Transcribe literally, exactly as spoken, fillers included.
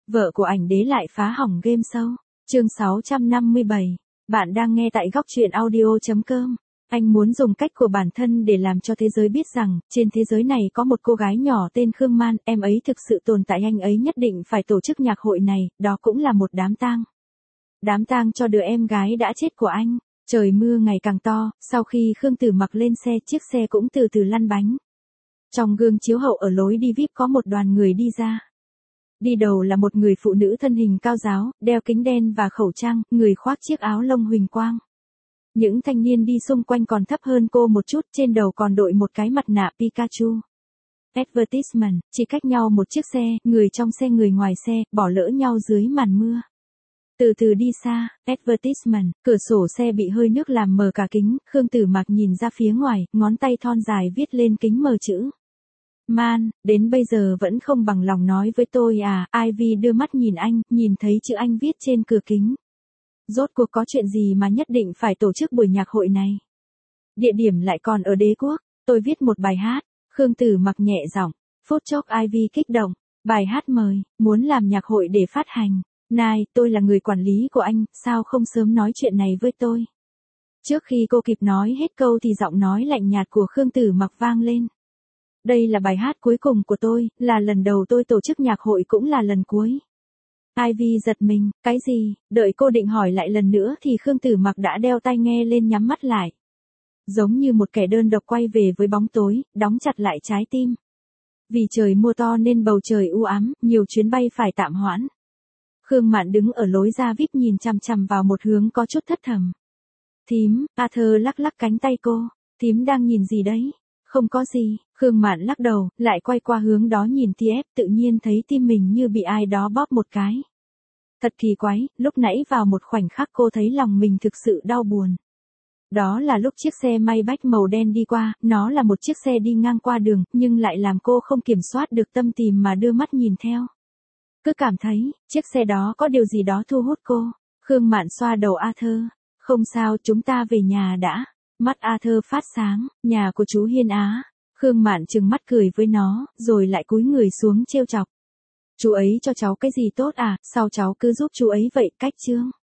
Vợ của ảnh đế lại phá hỏng game show. Chương sáu trăm năm mươi bảy. Bạn đang nghe tại góc truyện audio chấm com. Anh muốn dùng cách của bản thân để làm cho thế giới biết rằng, trên thế giới này có một cô gái nhỏ tên Khương Man, em ấy thực sự tồn tại, anh ấy nhất định phải tổ chức nhạc hội này, đó cũng là một đám tang. Đám tang cho đứa em gái đã chết của anh. Trời mưa ngày càng to, sau khi Khương Tử Mặc lên xe, chiếc xe cũng từ từ lăn bánh. Trong gương chiếu hậu ở lối đi vi ai pi có một đoàn người đi ra. Đi đầu là một người phụ nữ thân hình cao ráo, đeo kính đen và khẩu trang, người khoác chiếc áo lông huỳnh quang. Những thanh niên đi xung quanh còn thấp hơn cô một chút, trên đầu còn đội một cái mặt nạ Pikachu. Advertisement, chỉ cách nhau một chiếc xe, người trong xe người ngoài xe, bỏ lỡ nhau dưới màn mưa. Từ từ đi xa, advertisement, cửa sổ xe bị hơi nước làm mờ cả kính, Khương Tử Mặc nhìn ra phía ngoài, ngón tay thon dài viết lên kính mờ chữ. Man, đến bây giờ vẫn không bằng lòng nói với tôi à, Ivy đưa mắt nhìn anh, nhìn thấy chữ anh viết trên cửa kính. Rốt cuộc có chuyện gì mà nhất định phải tổ chức buổi nhạc hội này? Địa điểm lại còn ở Đế Quốc, tôi viết một bài hát, Khương Tử Mặc nhẹ giọng, phút chốc Ivy kích động, bài hát mời, muốn làm nhạc hội để phát hành. Này, tôi là người quản lý của anh, sao không sớm nói chuyện này với tôi? Trước khi cô kịp nói hết câu thì giọng nói lạnh nhạt của Khương Tử Mặc vang lên. Đây là bài hát cuối cùng của tôi, là lần đầu tôi tổ chức nhạc hội cũng là lần cuối. Ivy giật mình, cái gì? Đợi cô định hỏi lại lần nữa thì Khương Tử Mặc đã đeo tai nghe lên nhắm mắt lại. Giống như một kẻ đơn độc quay về với bóng tối, đóng chặt lại trái tim. Vì trời mưa to nên bầu trời u ám, nhiều chuyến bay phải tạm hoãn. Khương Mạn đứng ở lối ra vi ai pi nhìn chằm chằm vào một hướng có chút thất thầm. Thím, Arthur lắc lắc cánh tay cô. Thím đang nhìn gì đấy? Không có gì, Khương Mạn lắc đầu, lại quay qua hướng đó nhìn tê ép, tự nhiên thấy tim mình như bị ai đó bóp một cái. Thật kỳ quái, lúc nãy vào một khoảnh khắc cô thấy lòng mình thực sự đau buồn. Đó là lúc chiếc xe Maybach màu đen đi qua, nó là một chiếc xe đi ngang qua đường, nhưng lại làm cô không kiểm soát được tâm tìm mà đưa mắt nhìn theo. Cứ cảm thấy, chiếc xe đó có điều gì đó thu hút cô. Khương Mạn xoa đầu Arthur. Không sao, chúng ta về nhà đã. Mắt Arthur phát sáng, nhà của chú Hiên Á. Khương Mạn trừng mắt cười với nó, rồi lại cúi người xuống trêu chọc. Chú ấy cho cháu cái gì tốt à, sao cháu cứ giúp chú ấy vậy, cách chương.